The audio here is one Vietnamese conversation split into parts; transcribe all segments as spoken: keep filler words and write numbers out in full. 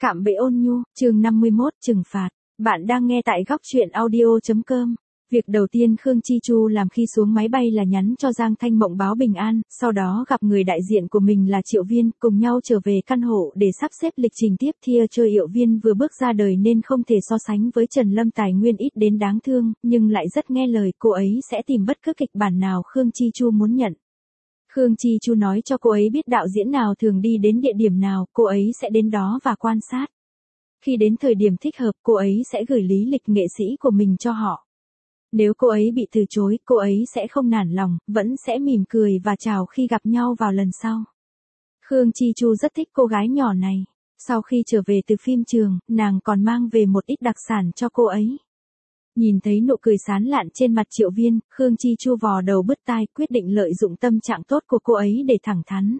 Cạm bẫy ôn nhu, chương năm mươi mốt, trừng phạt. Bạn đang nghe tại góc truyện audio chấm com. Việc đầu tiên Khương Chi Chu làm khi xuống máy bay là nhắn cho Giang Thanh Mộng báo bình an, sau đó gặp người đại diện của mình là Triệu Viên, cùng nhau trở về căn hộ để sắp xếp lịch trình tiếp theo. Triệu Viên vừa bước ra đời nên không thể so sánh với Trần Lâm tài nguyên ít đến đáng thương, nhưng lại rất nghe lời, cô ấy sẽ tìm bất cứ kịch bản nào Khương Chi Chu muốn nhận. Khương Chi Chu nói cho cô ấy biết đạo diễn nào thường đi đến địa điểm nào, cô ấy sẽ đến đó và quan sát. Khi đến thời điểm thích hợp, cô ấy sẽ gửi lý lịch nghệ sĩ của mình cho họ. Nếu cô ấy bị từ chối, cô ấy sẽ không nản lòng, vẫn sẽ mỉm cười và chào khi gặp nhau vào lần sau. Khương Chi Chu rất thích cô gái nhỏ này. Sau khi trở về từ phim trường, nàng còn mang về một ít đặc sản cho cô ấy. Nhìn thấy nụ cười sán lạn trên mặt Triệu Viên, Khương Chi Chu vò đầu bứt tai, quyết định lợi dụng tâm trạng tốt của cô ấy để thẳng thắn.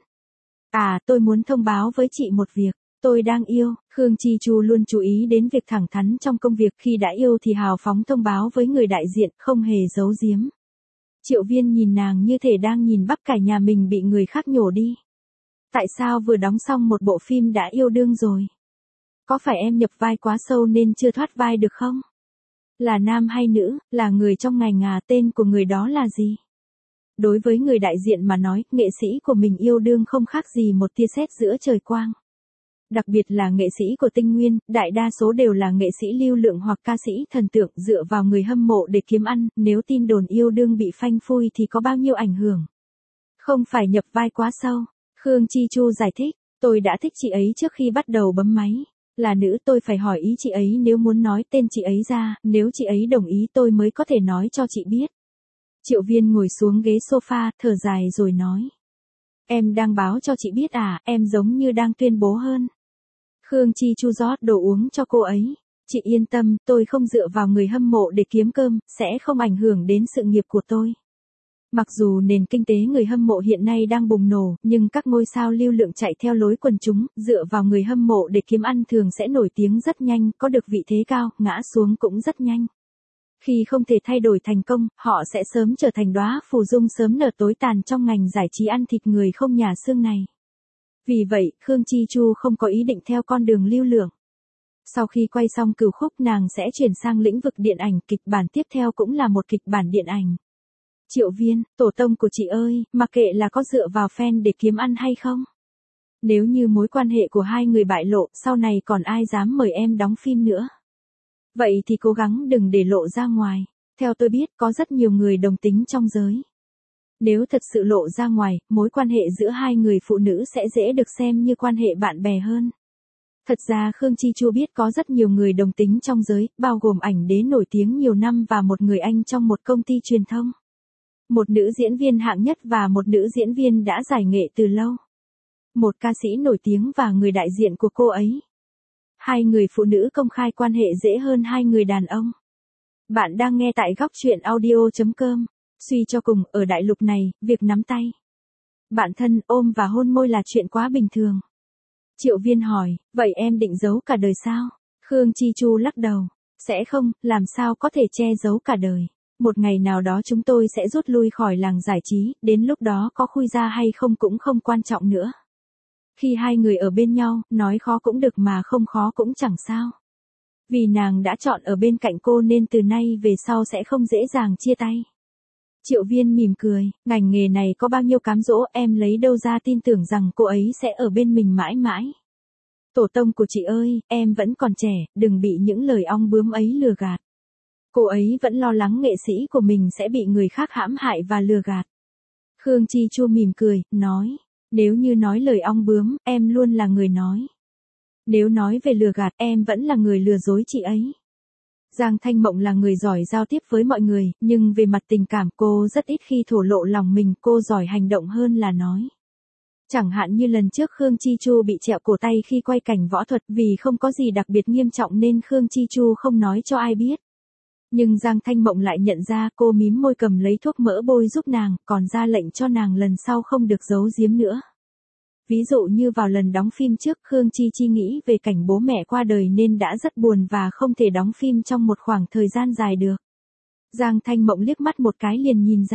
À, tôi muốn thông báo với chị một việc. Tôi đang yêu. Khương Chi Chu luôn chú ý đến việc thẳng thắn trong công việc, khi đã yêu thì hào phóng thông báo với người đại diện, không hề giấu giếm. Triệu Viên nhìn nàng như thể đang nhìn bắp cải nhà mình bị người khác nhổ đi. Tại sao vừa đóng xong một bộ phim đã yêu đương rồi? Có phải em nhập vai quá sâu nên chưa thoát vai được không? Là nam hay nữ, là người trong ngành à, tên của người đó là gì? Đối với người đại diện mà nói, nghệ sĩ của mình yêu đương không khác gì một tia sét giữa trời quang. Đặc biệt là nghệ sĩ của Tinh Nguyên, đại đa số đều là nghệ sĩ lưu lượng hoặc ca sĩ thần tượng dựa vào người hâm mộ để kiếm ăn, nếu tin đồn yêu đương bị phanh phui thì có bao nhiêu ảnh hưởng. Không phải nhập vai quá sâu. Khương Chi Chu giải thích, tôi đã thích chị ấy trước khi bắt đầu bấm máy. Là nữ, tôi phải hỏi ý chị ấy nếu muốn nói tên chị ấy ra, nếu chị ấy đồng ý tôi mới có thể nói cho chị biết. Triệu Viên ngồi xuống ghế sofa, thở dài rồi nói. Em đang báo cho chị biết à, em giống như đang tuyên bố hơn. Khương Chi Chu rót đồ uống cho cô ấy. Chị yên tâm, tôi không dựa vào người hâm mộ để kiếm cơm, sẽ không ảnh hưởng đến sự nghiệp của tôi. Mặc dù nền kinh tế người hâm mộ hiện nay đang bùng nổ, nhưng các ngôi sao lưu lượng chạy theo lối quần chúng, dựa vào người hâm mộ để kiếm ăn thường sẽ nổi tiếng rất nhanh, có được vị thế cao, ngã xuống cũng rất nhanh. Khi không thể thay đổi thành công, họ sẽ sớm trở thành đóa phù dung sớm nở tối tàn trong ngành giải trí ăn thịt người không nhà xương này. Vì vậy, Khương Chi Chu không có ý định theo con đường lưu lượng. Sau khi quay xong Cửu Khúc, nàng sẽ chuyển sang lĩnh vực điện ảnh, kịch bản tiếp theo cũng là một kịch bản điện ảnh. Triệu Viên, tổ tông của chị ơi, mặc kệ là có dựa vào fan để kiếm ăn hay không. Nếu như mối quan hệ của hai người bại lộ, sau này còn ai dám mời em đóng phim nữa. Vậy thì cố gắng đừng để lộ ra ngoài. Theo tôi biết, có rất nhiều người đồng tính trong giới. Nếu thật sự lộ ra ngoài, mối quan hệ giữa hai người phụ nữ sẽ dễ được xem như quan hệ bạn bè hơn. Thật ra Khương Chi Chu biết có rất nhiều người đồng tính trong giới, bao gồm ảnh đế nổi tiếng nhiều năm và một người anh trong một công ty truyền thông. Một nữ diễn viên hạng nhất và một nữ diễn viên đã giải nghệ từ lâu. Một ca sĩ nổi tiếng và người đại diện của cô ấy. Hai người phụ nữ công khai quan hệ dễ hơn hai người đàn ông. Bạn đang nghe tại góc truyện audio chấm com. Suy cho cùng, ở đại lục này, việc nắm tay, bạn thân, ôm và hôn môi là chuyện quá bình thường. Triệu Viên hỏi, vậy em định giấu cả đời sao? Khương Chi Chu lắc đầu, sẽ không, làm sao có thể che giấu cả đời. Một ngày nào đó chúng tôi sẽ rút lui khỏi làng giải trí, đến lúc đó có khui ra hay không cũng không quan trọng nữa. Khi hai người ở bên nhau, nói khó cũng được mà không khó cũng chẳng sao. Vì nàng đã chọn ở bên cạnh cô nên từ nay về sau sẽ không dễ dàng chia tay. Triệu Viên mỉm cười, ngành nghề này có bao nhiêu cám dỗ, em lấy đâu ra tin tưởng rằng cô ấy sẽ ở bên mình mãi mãi. Tổ tông của chị ơi, em vẫn còn trẻ, đừng bị những lời ong bướm ấy lừa gạt. Cô ấy vẫn lo lắng nghệ sĩ của mình sẽ bị người khác hãm hại và lừa gạt. Khương Chi Chu mỉm cười, nói, nếu như nói lời ong bướm, em luôn là người nói. Nếu nói về lừa gạt, em vẫn là người lừa dối chị ấy. Giang Thanh Mộng là người giỏi giao tiếp với mọi người, nhưng về mặt tình cảm cô rất ít khi thổ lộ lòng mình, cô giỏi hành động hơn là nói. Chẳng hạn như lần trước Khương Chi Chu bị trẹo cổ tay khi quay cảnh võ thuật, vì không có gì đặc biệt nghiêm trọng nên Khương Chi Chu không nói cho ai biết. Nhưng Giang Thanh Mộng lại nhận ra, cô mím môi cầm lấy thuốc mỡ bôi giúp nàng, còn ra lệnh cho nàng lần sau không được giấu giếm nữa. Ví dụ như vào lần đóng phim trước, Khương Chi Chi nghĩ về cảnh bố mẹ qua đời nên đã rất buồn và không thể đóng phim trong một khoảng thời gian dài được. Giang Thanh Mộng liếc mắt một cái liền nhìn ra.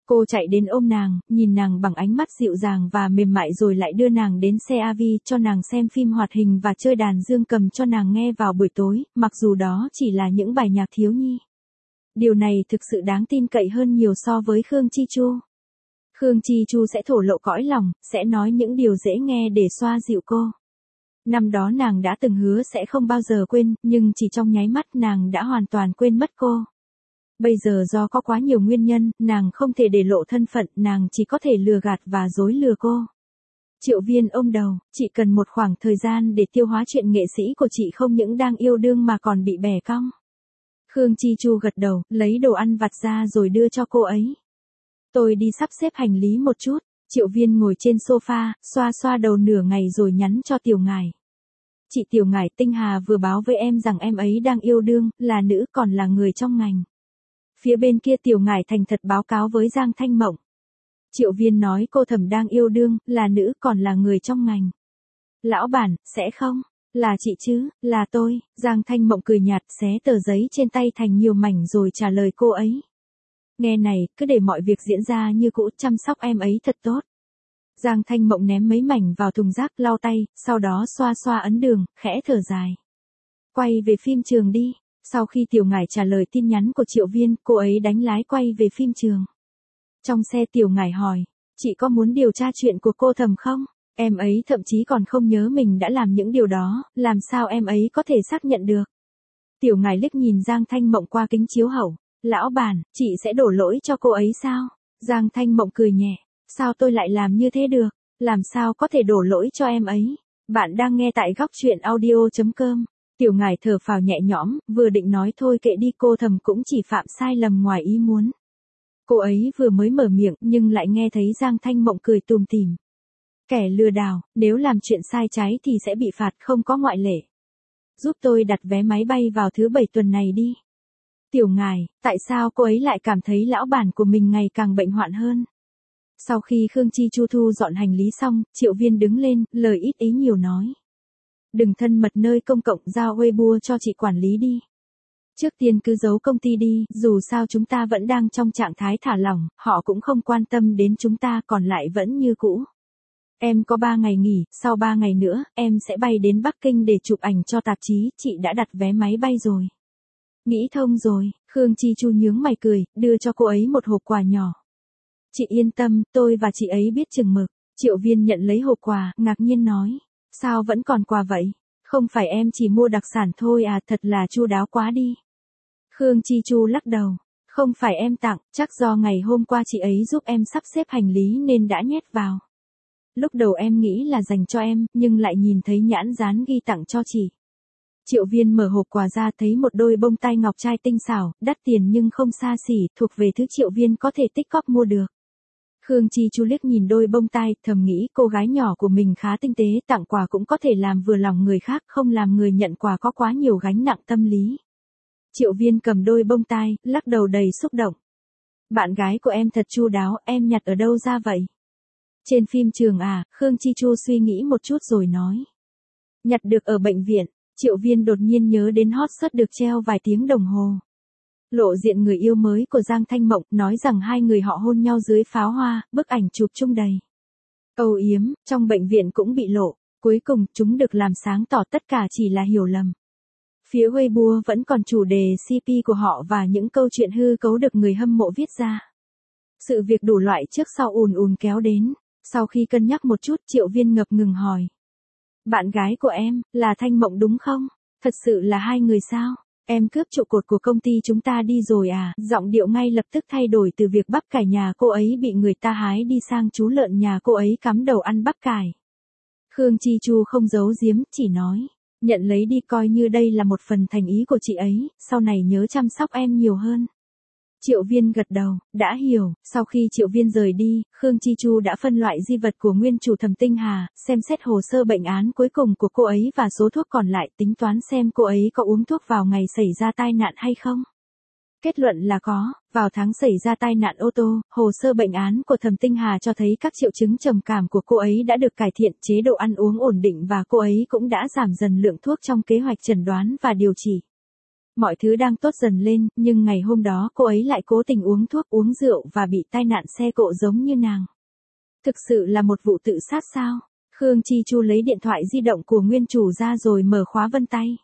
Cô chạy đến ôm nàng, nhìn nàng bằng ánh mắt dịu dàng và mềm mại rồi lại đưa nàng đến xe a vê cho nàng xem phim hoạt hình và chơi đàn dương cầm cho nàng nghe vào buổi tối, mặc dù đó chỉ là những bài nhạc thiếu nhi. Điều này thực sự đáng tin cậy hơn nhiều so với Khương Chi Chu. Khương Chi Chu sẽ thổ lộ cõi lòng, sẽ nói những điều dễ nghe để xoa dịu cô. Năm đó nàng đã từng hứa sẽ không bao giờ quên, nhưng chỉ trong nháy mắt nàng đã hoàn toàn quên mất cô. Bây giờ do có quá nhiều nguyên nhân, nàng không thể để lộ thân phận, nàng chỉ có thể lừa gạt và dối lừa cô. Triệu Viên ôm đầu, chị cần một khoảng thời gian để tiêu hóa chuyện nghệ sĩ của chị không những đang yêu đương mà còn bị bẻ cong. Khương Chi Chu gật đầu, lấy đồ ăn vặt ra rồi đưa cho cô ấy. Tôi đi sắp xếp hành lý một chút. Triệu Viên ngồi trên sofa, xoa xoa đầu nửa ngày rồi nhắn cho Tiểu Ngải. Chị Tiểu Ngải, Tinh Hà vừa báo với em rằng em ấy đang yêu đương, là nữ còn là người trong ngành. Phía bên kia Tiểu Ngải thành thật báo cáo với Giang Thanh Mộng. Triệu Viên nói cô Thẩm đang yêu đương, là nữ còn là người trong ngành. Lão bản, sẽ không? Là chị chứ, là tôi. Giang Thanh Mộng cười nhạt, xé tờ giấy trên tay thành nhiều mảnh rồi trả lời cô ấy. Nghe này, cứ để mọi việc diễn ra như cũ, chăm sóc em ấy thật tốt. Giang Thanh Mộng ném mấy mảnh vào thùng rác, lau tay, sau đó xoa xoa ấn đường, khẽ thở dài. Quay về phim trường đi. Sau khi Tiểu Ngải trả lời tin nhắn của Triệu Viên, cô ấy đánh lái quay về phim trường. Trong xe Tiểu Ngải hỏi, chị có muốn điều tra chuyện của cô Thẩm không? Em ấy thậm chí còn không nhớ mình đã làm những điều đó, làm sao em ấy có thể xác nhận được? Tiểu Ngải liếc nhìn Giang Thanh Mộng qua kính chiếu hậu. Lão bản, chị sẽ đổ lỗi cho cô ấy sao? Giang Thanh Mộng cười nhẹ. Sao tôi lại làm như thế được? Làm sao có thể đổ lỗi cho em ấy? Bạn đang nghe tại góc truyện audio chấm com. Tiểu Ngải thở phào nhẹ nhõm, vừa định nói thôi kệ đi, cô Thẩm cũng chỉ phạm sai lầm ngoài ý muốn. Cô ấy vừa mới mở miệng nhưng lại nghe thấy Giang Thanh Mộng cười tùm tìm. Kẻ lừa đảo, nếu làm chuyện sai trái thì sẽ bị phạt, không có ngoại lệ. Giúp tôi đặt vé máy bay vào thứ bảy tuần này đi. Tiểu Ngải, tại sao cô ấy lại cảm thấy lão bản của mình ngày càng bệnh hoạn hơn? Sau khi Khương Chi Chu thu dọn hành lý xong, Triệu Viên đứng lên, lời ít ý nhiều nói. Đừng thân mật nơi công cộng, giao Weibo cho chị quản lý đi. Trước tiên cứ giấu công ty đi, dù sao chúng ta vẫn đang trong trạng thái thả lỏng, họ cũng không quan tâm đến chúng ta, còn lại vẫn như cũ. Em có ba ngày nghỉ, sau ba ngày nữa, em sẽ bay đến Bắc Kinh để chụp ảnh cho tạp chí, chị đã đặt vé máy bay rồi. Nghĩ thông rồi, Khương Chi Chu nhướng mày cười, đưa cho cô ấy một hộp quà nhỏ. Chị yên tâm, tôi và chị ấy biết chừng mực. Triệu Viên nhận lấy hộp quà, ngạc nhiên nói. Sao vẫn còn quà vậy? Không phải em chỉ mua đặc sản thôi à, thật là chu đáo quá đi. Khương Chi Chu lắc đầu. Không phải em tặng, chắc do ngày hôm qua chị ấy giúp em sắp xếp hành lý nên đã nhét vào. Lúc đầu em nghĩ là dành cho em, nhưng lại nhìn thấy nhãn dán ghi tặng cho chị. Triệu Viên mở hộp quà ra thấy một đôi bông tai ngọc trai tinh xảo, đắt tiền nhưng không xa xỉ, thuộc về thứ Triệu Viên có thể tích cóp mua được. Khương Chi Chu liếc nhìn đôi bông tai, thầm nghĩ cô gái nhỏ của mình khá tinh tế, tặng quà cũng có thể làm vừa lòng người khác, không làm người nhận quà có quá nhiều gánh nặng tâm lý. Triệu Viên cầm đôi bông tai, lắc đầu đầy xúc động. Bạn gái của em thật chu đáo, em nhặt ở đâu ra vậy? Trên phim trường à? Khương Chi Chu suy nghĩ một chút rồi nói. Nhặt được ở bệnh viện. Triệu Viên đột nhiên nhớ đến hot search được treo vài tiếng đồng hồ. Lộ diện người yêu mới của Giang Thanh Mộng, nói rằng hai người họ hôn nhau dưới pháo hoa, bức ảnh chụp chung đầy. Âu yếm, trong bệnh viện cũng bị lộ. Cuối cùng, chúng được làm sáng tỏ tất cả chỉ là hiểu lầm. Phía Weibo vẫn còn chủ đề xê pê của họ và những câu chuyện hư cấu được người hâm mộ viết ra. Sự việc đủ loại trước sau ùn ùn kéo đến. Sau khi cân nhắc một chút, Triệu Viên ngập ngừng hỏi. Bạn gái của em, là Thanh Mộng đúng không? Thật sự là hai người sao? Em cướp trụ cột của công ty chúng ta đi rồi à? Giọng điệu ngay lập tức thay đổi từ việc bắp cải nhà cô ấy bị người ta hái đi sang chú lợn nhà cô ấy cắm đầu ăn bắp cải. Khương Chi Chu không giấu giếm, chỉ nói. Nhận lấy đi, coi như đây là một phần thành ý của chị ấy, sau này nhớ chăm sóc em nhiều hơn. Triệu Viên gật đầu, đã hiểu. Sau khi Triệu Viên rời đi, Khương Chi Chu đã phân loại di vật của nguyên chủ Thẩm Tinh Hà, xem xét hồ sơ bệnh án cuối cùng của cô ấy và số thuốc còn lại, tính toán xem cô ấy có uống thuốc vào ngày xảy ra tai nạn hay không. Kết luận là có. Vào tháng xảy ra tai nạn ô tô, hồ sơ bệnh án của Thẩm Tinh Hà cho thấy các triệu chứng trầm cảm của cô ấy đã được cải thiện, chế độ ăn uống ổn định và cô ấy cũng đã giảm dần lượng thuốc trong kế hoạch chẩn đoán và điều trị. Mọi thứ đang tốt dần lên, nhưng ngày hôm đó cô ấy lại cố tình uống thuốc uống rượu và bị tai nạn xe cộ giống như nàng. Thực sự là một vụ tự sát sao? Khương Chi Chu lấy điện thoại di động của nguyên chủ ra rồi mở khóa vân tay.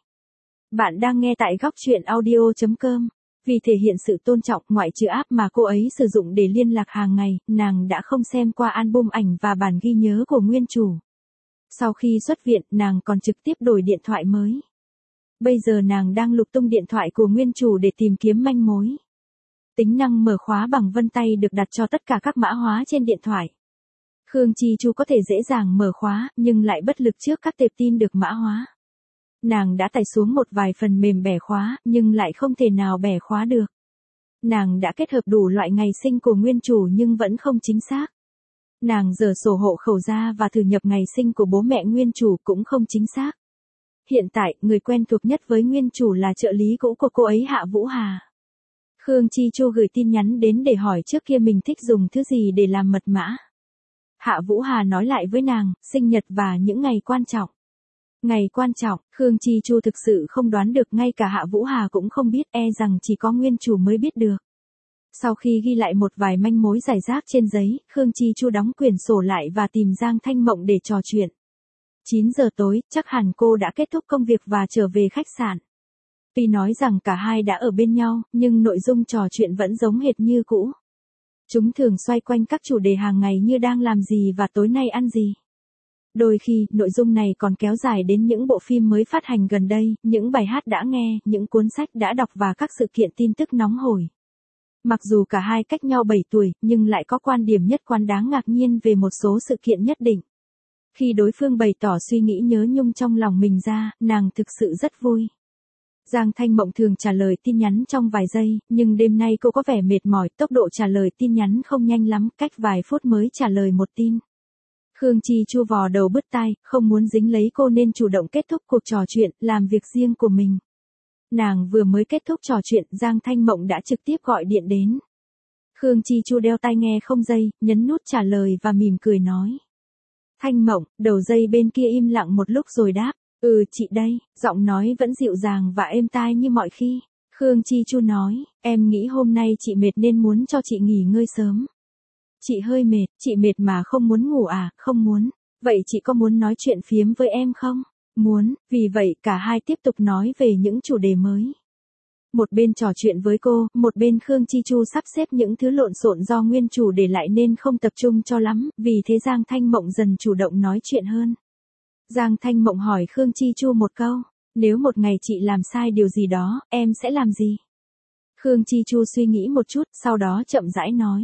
Bạn đang nghe tại góc truyện audio.com. Vì thể hiện sự tôn trọng, ngoại trừ app mà cô ấy sử dụng để liên lạc hàng ngày, nàng đã không xem qua album ảnh và bản ghi nhớ của nguyên chủ. Sau khi xuất viện, nàng còn trực tiếp đổi điện thoại mới. Bây giờ nàng đang lục tung điện thoại của nguyên chủ để tìm kiếm manh mối. Tính năng mở khóa bằng vân tay được đặt cho tất cả các mã hóa trên điện thoại. Khương Chi Chu có thể dễ dàng mở khóa, nhưng lại bất lực trước các tệp tin được mã hóa. Nàng đã tải xuống một vài phần mềm bẻ khóa, nhưng lại không thể nào bẻ khóa được. Nàng đã kết hợp đủ loại ngày sinh của nguyên chủ nhưng vẫn không chính xác. Nàng giở sổ hộ khẩu ra và thử nhập ngày sinh của bố mẹ nguyên chủ cũng không chính xác. Hiện tại, người quen thuộc nhất với nguyên chủ là trợ lý cũ của cô ấy Hạ Vũ Hà. Khương Chi Chu gửi tin nhắn đến để hỏi trước kia mình thích dùng thứ gì để làm mật mã. Hạ Vũ Hà nói lại với nàng, sinh nhật và những ngày quan trọng. Ngày quan trọng, Khương Chi Chu thực sự không đoán được, ngay cả Hạ Vũ Hà cũng không biết, e rằng chỉ có nguyên chủ mới biết được. Sau khi ghi lại một vài manh mối rải rác trên giấy, Khương Chi Chu đóng quyển sổ lại và tìm Giang Thanh Mộng để trò chuyện. chín giờ tối, chắc hẳn cô đã kết thúc công việc và trở về khách sạn. Tuy nói rằng cả hai đã ở bên nhau, nhưng nội dung trò chuyện vẫn giống hệt như cũ. Chúng thường xoay quanh các chủ đề hàng ngày như đang làm gì và tối nay ăn gì. Đôi khi, nội dung này còn kéo dài đến những bộ phim mới phát hành gần đây, những bài hát đã nghe, những cuốn sách đã đọc và các sự kiện tin tức nóng hổi. Mặc dù cả hai cách nhau bảy tuổi, nhưng lại có quan điểm nhất quán đáng ngạc nhiên về một số sự kiện nhất định. Khi đối phương bày tỏ suy nghĩ nhớ nhung trong lòng mình ra, nàng thực sự rất vui. Giang Thanh Mộng thường trả lời tin nhắn trong vài giây, nhưng đêm nay cô có vẻ mệt mỏi, tốc độ trả lời tin nhắn không nhanh lắm, cách vài phút mới trả lời một tin. Khương Chi Chu vò đầu bứt tai, không muốn dính lấy cô nên chủ động kết thúc cuộc trò chuyện, làm việc riêng của mình. Nàng vừa mới kết thúc trò chuyện, Giang Thanh Mộng đã trực tiếp gọi điện đến. Khương Chi Chu đeo tai nghe không dây, nhấn nút trả lời và mỉm cười nói. Thanh Mộng, đầu dây bên kia im lặng một lúc rồi đáp. Ừ, chị đây, giọng nói vẫn dịu dàng và êm tai như mọi khi. Khương Chi Chu nói, em nghĩ hôm nay chị mệt nên muốn cho chị nghỉ ngơi sớm. Chị hơi mệt, chị mệt mà không muốn ngủ à? Không muốn. Vậy chị có muốn nói chuyện phiếm với em không? Muốn, vì vậy cả hai tiếp tục nói về những chủ đề mới. Một bên trò chuyện với cô, một bên Khương Chi Chu sắp xếp những thứ lộn xộn do nguyên chủ để lại nên không tập trung cho lắm, vì thế Giang Thanh Mộng dần chủ động nói chuyện hơn. Giang Thanh Mộng hỏi Khương Chi Chu một câu, nếu một ngày chị làm sai điều gì đó, em sẽ làm gì? Khương Chi Chu suy nghĩ một chút, sau đó chậm rãi nói.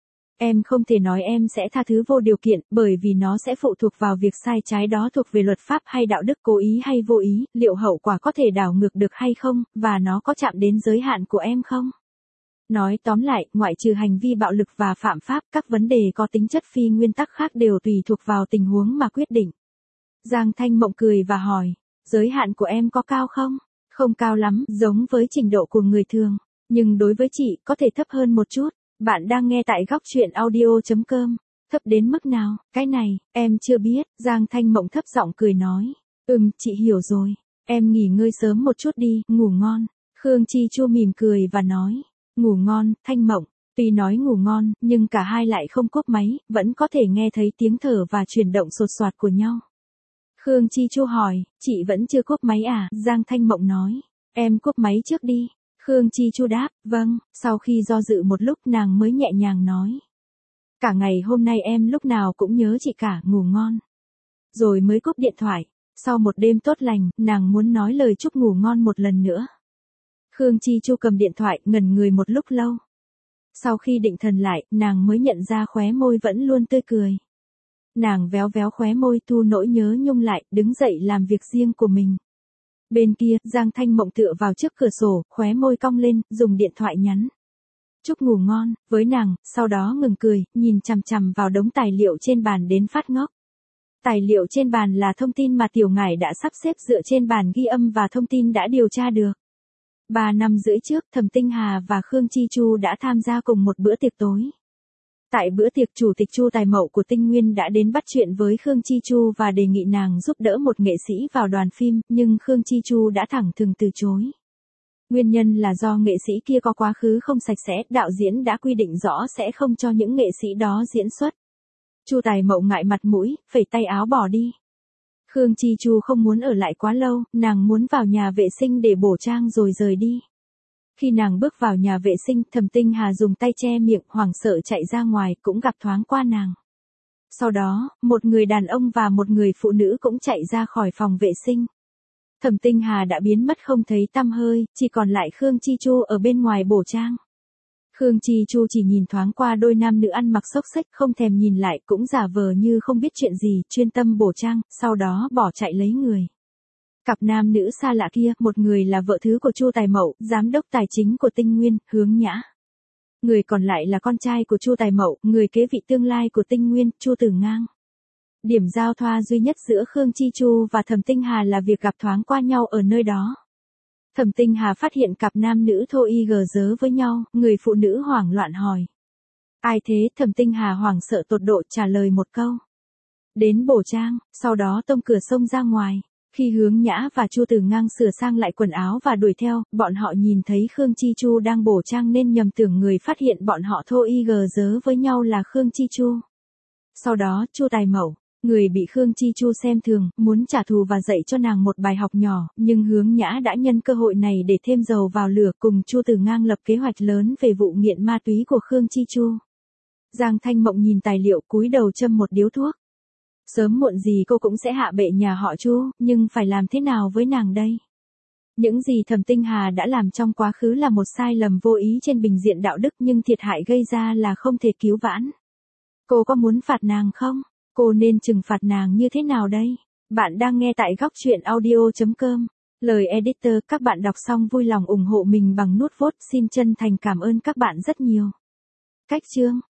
Em không thể nói em sẽ tha thứ vô điều kiện, bởi vì nó sẽ phụ thuộc vào việc sai trái đó thuộc về luật pháp hay đạo đức, cố ý hay vô ý, liệu hậu quả có thể đảo ngược được hay không, và nó có chạm đến giới hạn của em không? Nói tóm lại, ngoại trừ hành vi bạo lực và phạm pháp, các vấn đề có tính chất phi nguyên tắc khác đều tùy thuộc vào tình huống mà quyết định. Giang Thanh Mộng cười và hỏi, giới hạn của em có cao không? Không cao lắm, giống với trình độ của người thường, nhưng đối với chị, có thể thấp hơn một chút. Bạn đang nghe tại góc truyện audio.com. Thấp đến mức nào? Cái này, em chưa biết. Giang Thanh Mộng thấp giọng cười nói. Ừm, chị hiểu rồi. Em nghỉ ngơi sớm một chút đi, ngủ ngon. Khương Chi Chu mỉm cười và nói. Ngủ ngon, Thanh Mộng. Tuy nói ngủ ngon, nhưng cả hai lại không cúp máy, vẫn có thể nghe thấy tiếng thở và chuyển động sột soạt của nhau. Khương Chi Chu hỏi, chị vẫn chưa cúp máy à? Giang Thanh Mộng nói. Em cúp máy trước đi. Khương Chi Chu đáp, vâng, sau khi do dự một lúc nàng mới nhẹ nhàng nói. Cả ngày hôm nay em lúc nào cũng nhớ chị cả, ngủ ngon. Rồi mới cúp điện thoại, sau một đêm tốt lành, nàng muốn nói lời chúc ngủ ngon một lần nữa. Khương Chi Chu cầm điện thoại, ngẩn người một lúc lâu. Sau khi định thần lại, nàng mới nhận ra khóe môi vẫn luôn tươi cười. Nàng véo véo khóe môi thu nỗi nhớ nhung lại, đứng dậy làm việc riêng của mình. Bên kia, Giang Thanh Mộng tựa vào trước cửa sổ, khóe môi cong lên, dùng điện thoại nhắn. Chúc ngủ ngon, với nàng, sau đó ngừng cười, nhìn chằm chằm vào đống tài liệu trên bàn đến phát ngốc. Tài liệu trên bàn là thông tin mà Tiểu Ngải đã sắp xếp dựa trên bản ghi âm và thông tin đã điều tra được. Ba năm rưỡi trước, Thẩm Tinh Hà và Khương Chi Chu đã tham gia cùng một bữa tiệc tối. Tại bữa tiệc, Chủ tịch Chu Tài Mậu của Tinh Nguyên đã đến bắt chuyện với Khương Chi Chu và đề nghị nàng giúp đỡ một nghệ sĩ vào đoàn phim, nhưng Khương Chi Chu đã thẳng thừng từ chối. Nguyên nhân là do nghệ sĩ kia có quá khứ không sạch sẽ, đạo diễn đã quy định rõ sẽ không cho những nghệ sĩ đó diễn xuất. Chu Tài Mậu ngại mặt mũi, phẩy tay áo bỏ đi. Khương Chi Chu không muốn ở lại quá lâu, nàng muốn vào nhà vệ sinh để bổ trang rồi rời đi. Khi nàng bước vào nhà vệ sinh, Thẩm Tinh Hà dùng tay che miệng, hoảng sợ chạy ra ngoài, cũng gặp thoáng qua nàng. Sau đó, một người đàn ông và một người phụ nữ cũng chạy ra khỏi phòng vệ sinh. Thẩm Tinh Hà đã biến mất không thấy tăm hơi, chỉ còn lại Khương Chi Chu ở bên ngoài bổ trang. Khương Chi Chu chỉ nhìn thoáng qua đôi nam nữ ăn mặc xốc xếch, không thèm nhìn lại, cũng giả vờ như không biết chuyện gì, chuyên tâm bổ trang, sau đó bỏ chạy lấy người. Cặp nam nữ xa lạ kia, một người là vợ thứ của Chu Tài Mậu, giám đốc tài chính của Tinh Nguyên, Hướng Nhã. Người còn lại là con trai của Chu Tài Mậu, người kế vị tương lai của Tinh Nguyên, Chu Tử Ngang. Điểm giao thoa duy nhất giữa Khương Chi Chu và Thẩm Tinh Hà là việc gặp thoáng qua nhau ở nơi đó. Thẩm Tinh Hà phát hiện cặp nam nữ thô y gờ dớ với nhau, người phụ nữ hoảng loạn hỏi. Ai thế? Thẩm Tinh Hà hoảng sợ tột độ trả lời một câu. Đến bổ trang, sau đó tông cửa xông ra ngoài. Khi Hướng Nhã và Chu Tử Ngang sửa sang lại quần áo và đuổi theo, bọn họ nhìn thấy Khương Chi Chu đang bổ trang nên nhầm tưởng người phát hiện bọn họ thô y gờ dớ với nhau là Khương Chi Chu. Sau đó, Chu Tài Mậu, người bị Khương Chi Chu xem thường, muốn trả thù và dạy cho nàng một bài học nhỏ, nhưng Hướng Nhã đã nhân cơ hội này để thêm dầu vào lửa, cùng Chu Tử Ngang lập kế hoạch lớn về vụ nghiện ma túy của Khương Chi Chu. Giang Thanh Mộng nhìn tài liệu, cúi đầu châm một điếu thuốc. Sớm muộn gì cô cũng sẽ hạ bệ nhà họ Chu, nhưng phải làm thế nào với nàng đây? Những gì Thẩm Tinh Hà đã làm trong quá khứ là một sai lầm vô ý trên bình diện đạo đức, nhưng thiệt hại gây ra là không thể cứu vãn. Cô có muốn phạt nàng không? Cô nên trừng phạt nàng như thế nào đây? Bạn đang nghe tại góc truyện audio chấm com. Lời editor, các bạn đọc xong vui lòng ủng hộ mình bằng nút vote, xin chân thành cảm ơn các bạn rất nhiều. Cách chương